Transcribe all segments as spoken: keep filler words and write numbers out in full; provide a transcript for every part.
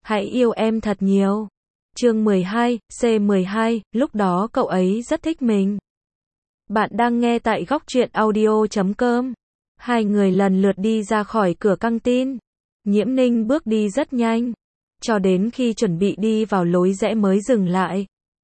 Hãy yêu em thật nhiều. Chương mười hai, C mười hai, lúc đó cậu ấy rất thích mình. Bạn đang nghe tại góc truyện audio chấm com. Hai người lần lượt đi ra khỏi cửa căng tin. Nhiễm Ninh bước đi rất nhanh, cho đến khi chuẩn bị đi vào lối rẽ mới dừng lại.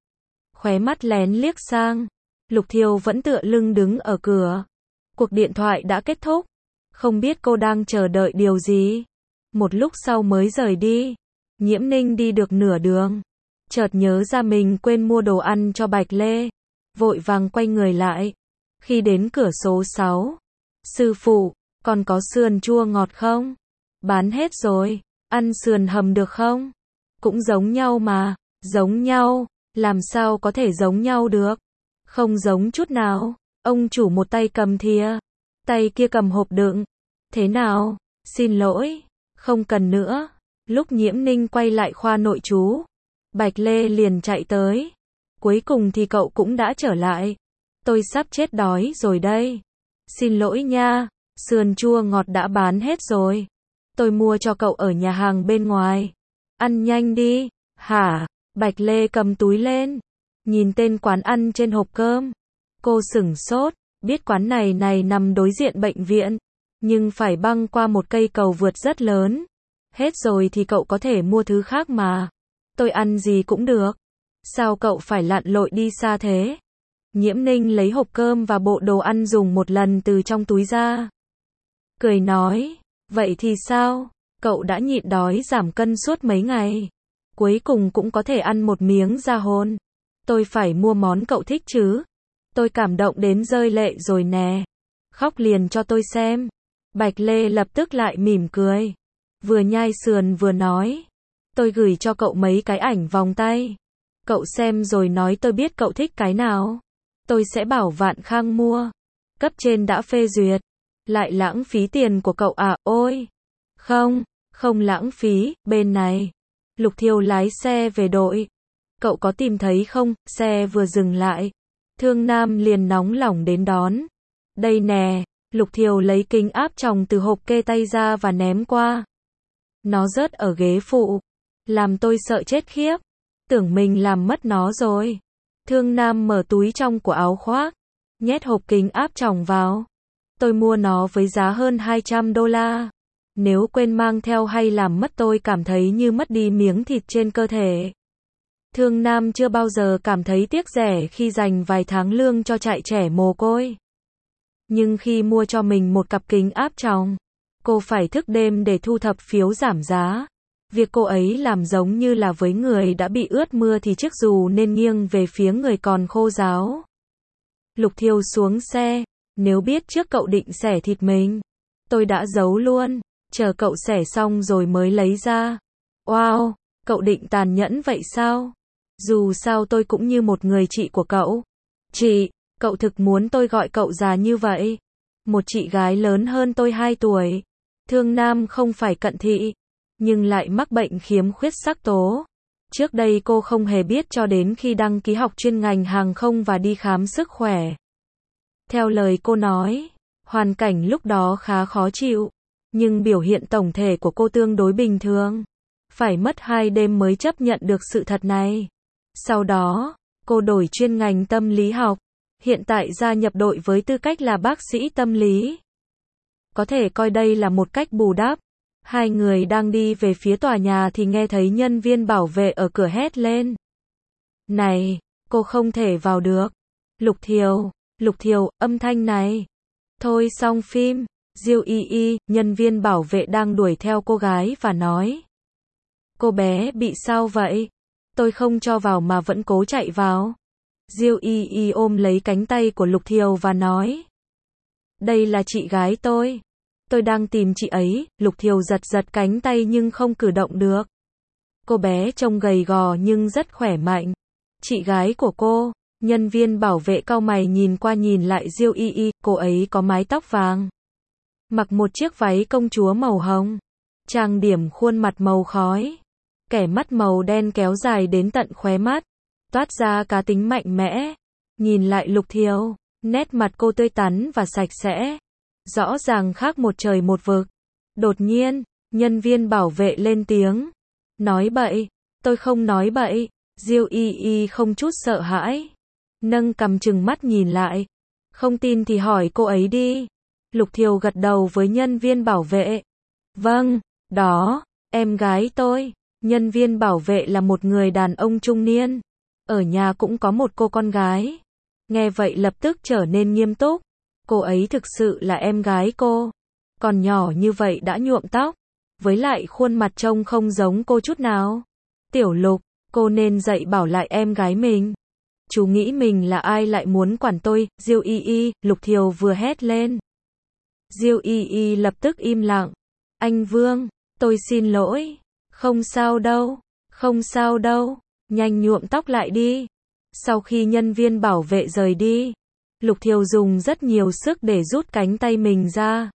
Khóe mắt lén liếc sang, Lục Thiều vẫn tựa lưng đứng ở cửa. Cuộc điện thoại đã kết thúc, không biết cô đang chờ đợi điều gì. Một lúc sau mới rời đi. Nhiễm Ninh đi được nửa đường, chợt nhớ ra mình quên mua đồ ăn cho Bạch Lê, vội vàng quay người lại. Khi đến cửa số sáu, sư phụ, còn có sườn chua ngọt không? Bán hết rồi. Ăn sườn hầm được không? Cũng giống nhau mà. Giống nhau? Làm sao có thể giống nhau được? Không giống chút nào. Ông chủ một tay cầm thìa, tay kia cầm hộp đựng. Thế nào? Xin lỗi, không cần nữa. Lúc Nhiễm Ninh quay lại khoa nội trú, Bạch Lê liền chạy tới. Cuối cùng thì cậu cũng đã trở lại. Tôi sắp chết đói rồi đây. Xin lỗi nha, sườn chua ngọt đã bán hết rồi. Tôi mua cho cậu ở nhà hàng bên ngoài. Ăn nhanh đi. Hả? Bạch Lê cầm túi lên, nhìn tên quán ăn trên hộp cơm. Cô sửng sốt, biết quán này này nằm đối diện bệnh viện, nhưng phải băng qua một cây cầu vượt rất lớn. Hết rồi thì cậu có thể mua thứ khác mà. Tôi ăn gì cũng được. Sao cậu phải lặn lội đi xa thế? Nhiễm Ninh lấy hộp cơm và bộ đồ ăn dùng một lần từ trong túi ra. Cười nói, vậy thì sao? Cậu đã nhịn đói giảm cân suốt mấy ngày. Cuối cùng cũng có thể ăn một miếng ra hồn. Tôi phải mua món cậu thích chứ. Tôi cảm động đến rơi lệ rồi nè. Khóc liền cho tôi xem. Bạch Lê lập tức lại mỉm cười. Vừa nhai sườn vừa nói. Tôi gửi cho cậu mấy cái ảnh vòng tay. Cậu xem rồi nói tôi biết cậu thích cái nào. Tôi sẽ bảo Vạn Khang mua. Cấp trên đã phê duyệt. Lại lãng phí tiền của cậu à? Ôi! Không, không lãng phí, bên này. Lục Thiều lái xe về đội. Cậu có tìm thấy không? Xe vừa dừng lại, Thương Nam liền nóng lòng đến đón. Đây nè. Lục Thiều lấy kính áp tròng từ hộp kê tay ra và ném qua. Nó rớt ở ghế phụ. Làm tôi sợ chết khiếp. Tưởng mình làm mất nó rồi. Thương Nam mở túi trong của áo khoác, nhét hộp kính áp tròng vào. Tôi mua nó với giá hơn hai trăm đô la. Nếu quên mang theo hay làm mất tôi cảm thấy như mất đi miếng thịt trên cơ thể. Thương Nam chưa bao giờ cảm thấy tiếc rẻ khi dành vài tháng lương cho trại trẻ mồ côi. Nhưng khi mua cho mình một cặp kính áp tròng, cô phải thức đêm để thu thập phiếu giảm giá. Việc cô ấy làm giống như là với người đã bị ướt mưa thì chiếc dù nên nghiêng về phía người còn khô ráo. Lục Thiều xuống xe. Nếu biết trước cậu định xẻ thịt mình, tôi đã giấu luôn. Chờ cậu xẻ xong rồi mới lấy ra. Wow, cậu định tàn nhẫn vậy sao? Dù sao tôi cũng như một người chị của cậu. Chị, cậu thực muốn tôi gọi cậu già như vậy? Một chị gái lớn hơn tôi hai tuổi. Thương Nam không phải cận thị, nhưng lại mắc bệnh khiếm khuyết sắc tố. Trước đây cô không hề biết cho đến khi đăng ký học chuyên ngành hàng không và đi khám sức khỏe. Theo lời cô nói, hoàn cảnh lúc đó khá khó chịu, nhưng biểu hiện tổng thể của cô tương đối bình thường. Phải mất hai đêm mới chấp nhận được sự thật này. Sau đó, cô đổi chuyên ngành tâm lý học, hiện tại gia nhập đội với tư cách là bác sĩ tâm lý. Có thể coi đây là một cách bù đắp. Hai người đang đi về phía tòa nhà thì nghe thấy nhân viên bảo vệ ở cửa hét lên. Này, cô không thể vào được. Lục Thiều, Lục Thiều, âm thanh này. Thôi xong phim. Diêu Y Y, nhân viên bảo vệ đang đuổi theo cô gái và nói. Cô bé bị sao vậy? Tôi không cho vào mà vẫn cố chạy vào. Diêu Y Y ôm lấy cánh tay của Lục Thiều và nói. Đây là chị gái tôi. Tôi đang tìm chị ấy. Lục Thiều giật giật cánh tay nhưng không cử động được. Cô bé trông gầy gò nhưng rất khỏe mạnh. Chị gái của cô. Nhân viên bảo vệ cau mày nhìn qua nhìn lại Diêu Y Y. Cô ấy có mái tóc vàng, mặc một chiếc váy công chúa màu hồng, trang điểm khuôn mặt màu khói, kẻ mắt màu đen kéo dài đến tận khóe mắt, toát ra cá tính mạnh mẽ. Nhìn lại Lục Thiều, nét mặt cô tươi tắn và sạch sẽ, rõ ràng khác một trời một vực. Đột nhiên, nhân viên bảo vệ lên tiếng. Nói bậy, tôi không nói bậy. Diêu Y Y không chút sợ hãi, nâng cằm trừng mắt nhìn lại. Không tin thì hỏi cô ấy đi. Lục Thiều gật đầu với nhân viên bảo vệ. Vâng, đó, em gái tôi. Nhân viên bảo vệ là một người đàn ông trung niên. Ở nhà cũng có một cô con gái. Nghe vậy lập tức trở nên nghiêm túc. Cô ấy thực sự là em gái cô. Còn nhỏ như vậy đã nhuộm tóc. Với lại khuôn mặt trông không giống cô chút nào. Tiểu Lục, cô nên dạy bảo lại em gái mình. Chú nghĩ mình là ai lại muốn quản tôi, Diêu Y Y, Lục Thiều vừa hét lên. Diêu Y Y lập tức im lặng. Anh Vương, tôi xin lỗi. Không sao đâu, không sao đâu, nhanh nhuộm tóc lại đi. Sau khi nhân viên bảo vệ rời đi, Lục Thiều dùng rất nhiều sức để rút cánh tay mình ra.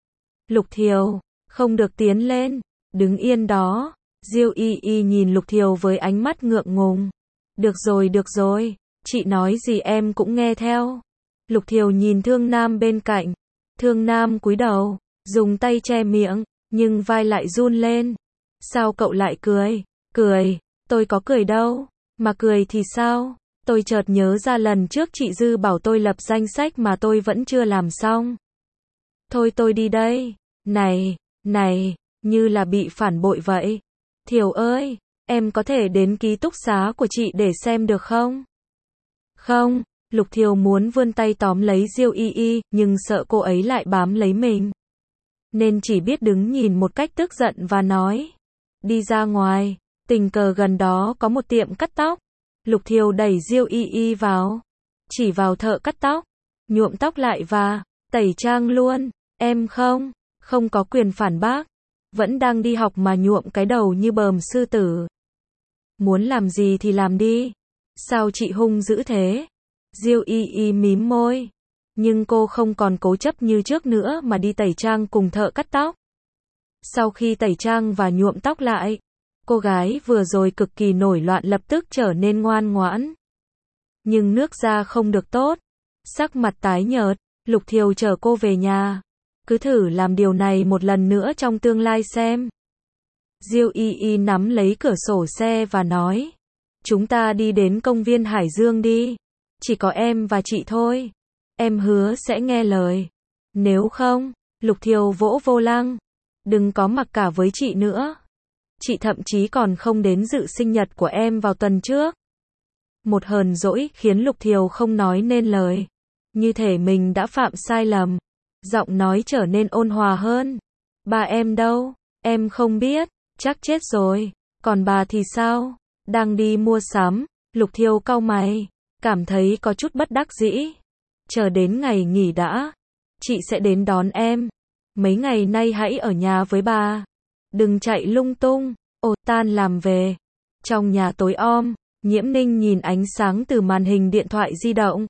Lục Thiều, không được tiến lên, đứng yên đó. Diêu Y Y nhìn Lục Thiều với ánh mắt ngượng ngùng. Được rồi, được rồi, chị nói gì em cũng nghe theo. Lục Thiều nhìn Thương Nam bên cạnh. Thương Nam cúi đầu, dùng tay che miệng, nhưng vai lại run lên. Sao cậu lại cười? Cười, tôi có cười đâu. Mà cười thì sao? Tôi chợt nhớ ra lần trước chị Dư bảo tôi lập danh sách mà tôi vẫn chưa làm xong. Thôi tôi đi đây. Này, này, như là bị phản bội vậy. Thiều ơi, em có thể đến ký túc xá của chị để xem được không? Không, Lục Thiều muốn vươn tay tóm lấy Diêu Y Y, nhưng sợ cô ấy lại bám lấy mình. Nên chỉ biết đứng nhìn một cách tức giận và nói. Đi ra ngoài, tình cờ gần đó có một tiệm cắt tóc. Lục Thiều đẩy Diêu Y Y vào. Chỉ vào thợ cắt tóc, nhuộm tóc lại và tẩy trang luôn. Em không, không có quyền phản bác. Vẫn đang đi học mà nhuộm cái đầu như bờm sư tử. Muốn làm gì thì làm đi. Sao chị hung dữ thế? Diêu Y Y mím môi. Nhưng cô không còn cố chấp như trước nữa mà đi tẩy trang cùng thợ cắt tóc. Sau khi tẩy trang và nhuộm tóc lại, cô gái vừa rồi cực kỳ nổi loạn lập tức trở nên ngoan ngoãn. Nhưng nước da không được tốt. Sắc mặt tái nhợt, Lục Thiều chở cô về nhà. Cứ thử làm điều này một lần nữa trong tương lai xem. Diêu Y Y nắm lấy cửa sổ xe và nói. Chúng ta đi đến công viên Hải Dương đi. Chỉ có em và chị thôi. Em hứa sẽ nghe lời. Nếu không, Lục Thiều vỗ vô lăng. Đừng có mặc cả với chị nữa. Chị thậm chí còn không đến dự sinh nhật của em vào tuần trước. Một hờn dỗi khiến Lục Thiều không nói nên lời. Như thể mình đã phạm sai lầm. Giọng nói trở nên ôn hòa hơn. Bà em đâu? Em không biết. Chắc chết rồi. Còn bà thì sao? Đang đi mua sắm. Lục Thiều cau mày. Cảm thấy có chút bất đắc dĩ. Chờ đến ngày nghỉ đã. Chị sẽ đến đón em. Mấy ngày nay hãy ở nhà với bà. Đừng chạy lung tung. Ồ, tan làm về. Trong nhà tối om, Nhiễm Ninh nhìn ánh sáng từ màn hình điện thoại di động.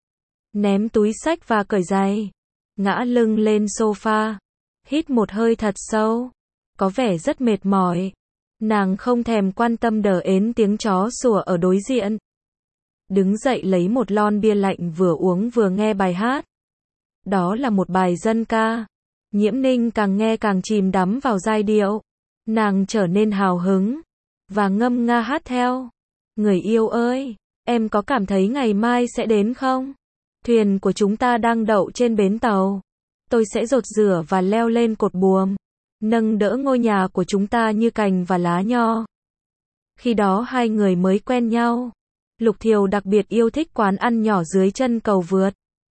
Ném túi xách và cởi giày. Ngã lưng lên sofa. Hít một hơi thật sâu. Có vẻ rất mệt mỏi. Nàng không thèm quan tâm đờ ến tiếng chó sủa ở đối diện. Đứng dậy lấy một lon bia lạnh vừa uống vừa nghe bài hát. Đó là một bài dân ca. Nhiễm Ninh càng nghe càng chìm đắm vào giai điệu. Nàng trở nên hào hứng. Và ngâm nga hát theo. Người yêu ơi, em có cảm thấy ngày mai sẽ đến không? Thuyền của chúng ta đang đậu trên bến tàu. Tôi sẽ dột rửa và leo lên cột buồm. Nâng đỡ ngôi nhà của chúng ta như cành và lá nho. Khi đó hai người mới quen nhau. Lục Thiều đặc biệt yêu thích quán ăn nhỏ dưới chân cầu vượt.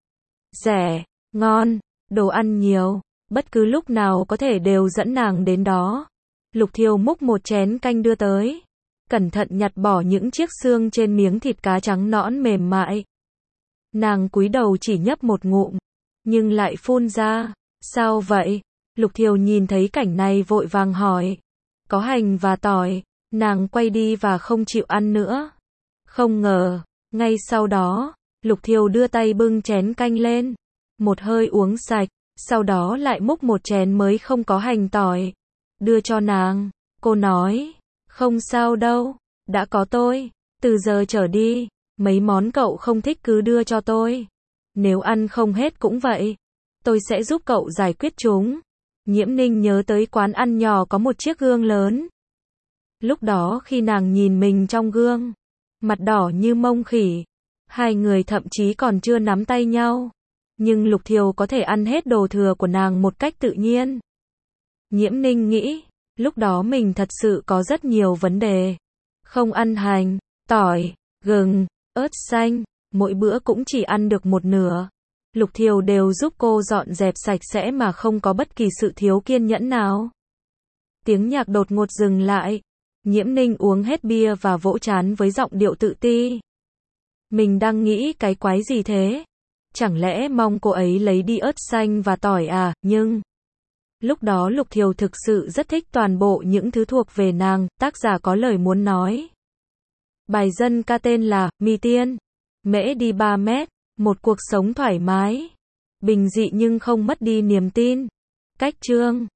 Rẻ, ngon, đồ ăn nhiều. Bất cứ lúc nào có thể đều dẫn nàng đến đó. Lục Thiều múc một chén canh đưa tới. Cẩn thận nhặt bỏ những chiếc xương trên miếng thịt cá trắng nõn mềm mại. Nàng cúi đầu chỉ nhấp một ngụm. Nhưng lại phun ra. Sao vậy? Lục Thiều nhìn thấy cảnh này vội vàng hỏi. Có hành và tỏi. Nàng quay đi và không chịu ăn nữa. Không ngờ, ngay sau đó, Lục Thiều đưa tay bưng chén canh lên. Một hơi uống sạch. Sau đó lại múc một chén mới không có hành tỏi. Đưa cho nàng. Cô nói. Không sao đâu. Đã có tôi. Từ giờ trở đi. Mấy món cậu không thích cứ đưa cho tôi. Nếu ăn không hết cũng vậy. Tôi sẽ giúp cậu giải quyết chúng. Nhiễm Ninh nhớ tới quán ăn nhỏ có một chiếc gương lớn. Lúc đó khi nàng nhìn mình trong gương, mặt đỏ như mông khỉ, hai người thậm chí còn chưa nắm tay nhau, nhưng Lục Thiều có thể ăn hết đồ thừa của nàng một cách tự nhiên. Nhiễm Ninh nghĩ, lúc đó mình thật sự có rất nhiều vấn đề. Không ăn hành, tỏi, gừng, ớt xanh, mỗi bữa cũng chỉ ăn được một nửa. Lục Thiều đều giúp cô dọn dẹp sạch sẽ mà không có bất kỳ sự thiếu kiên nhẫn nào. Tiếng nhạc đột ngột dừng lại. Nhiễm Ninh uống hết bia và vỗ trán với giọng điệu tự ti. Mình đang nghĩ cái quái gì thế? Chẳng lẽ mong cô ấy lấy đi ớt xanh và tỏi à, nhưng... Lúc đó Lục Thiều thực sự rất thích toàn bộ những thứ thuộc về nàng, tác giả có lời muốn nói. Bài dân ca tên là, Mi Tiên. Mễ đi ba mét, một cuộc sống thoải mái. Bình dị nhưng không mất đi niềm tin. Cách chương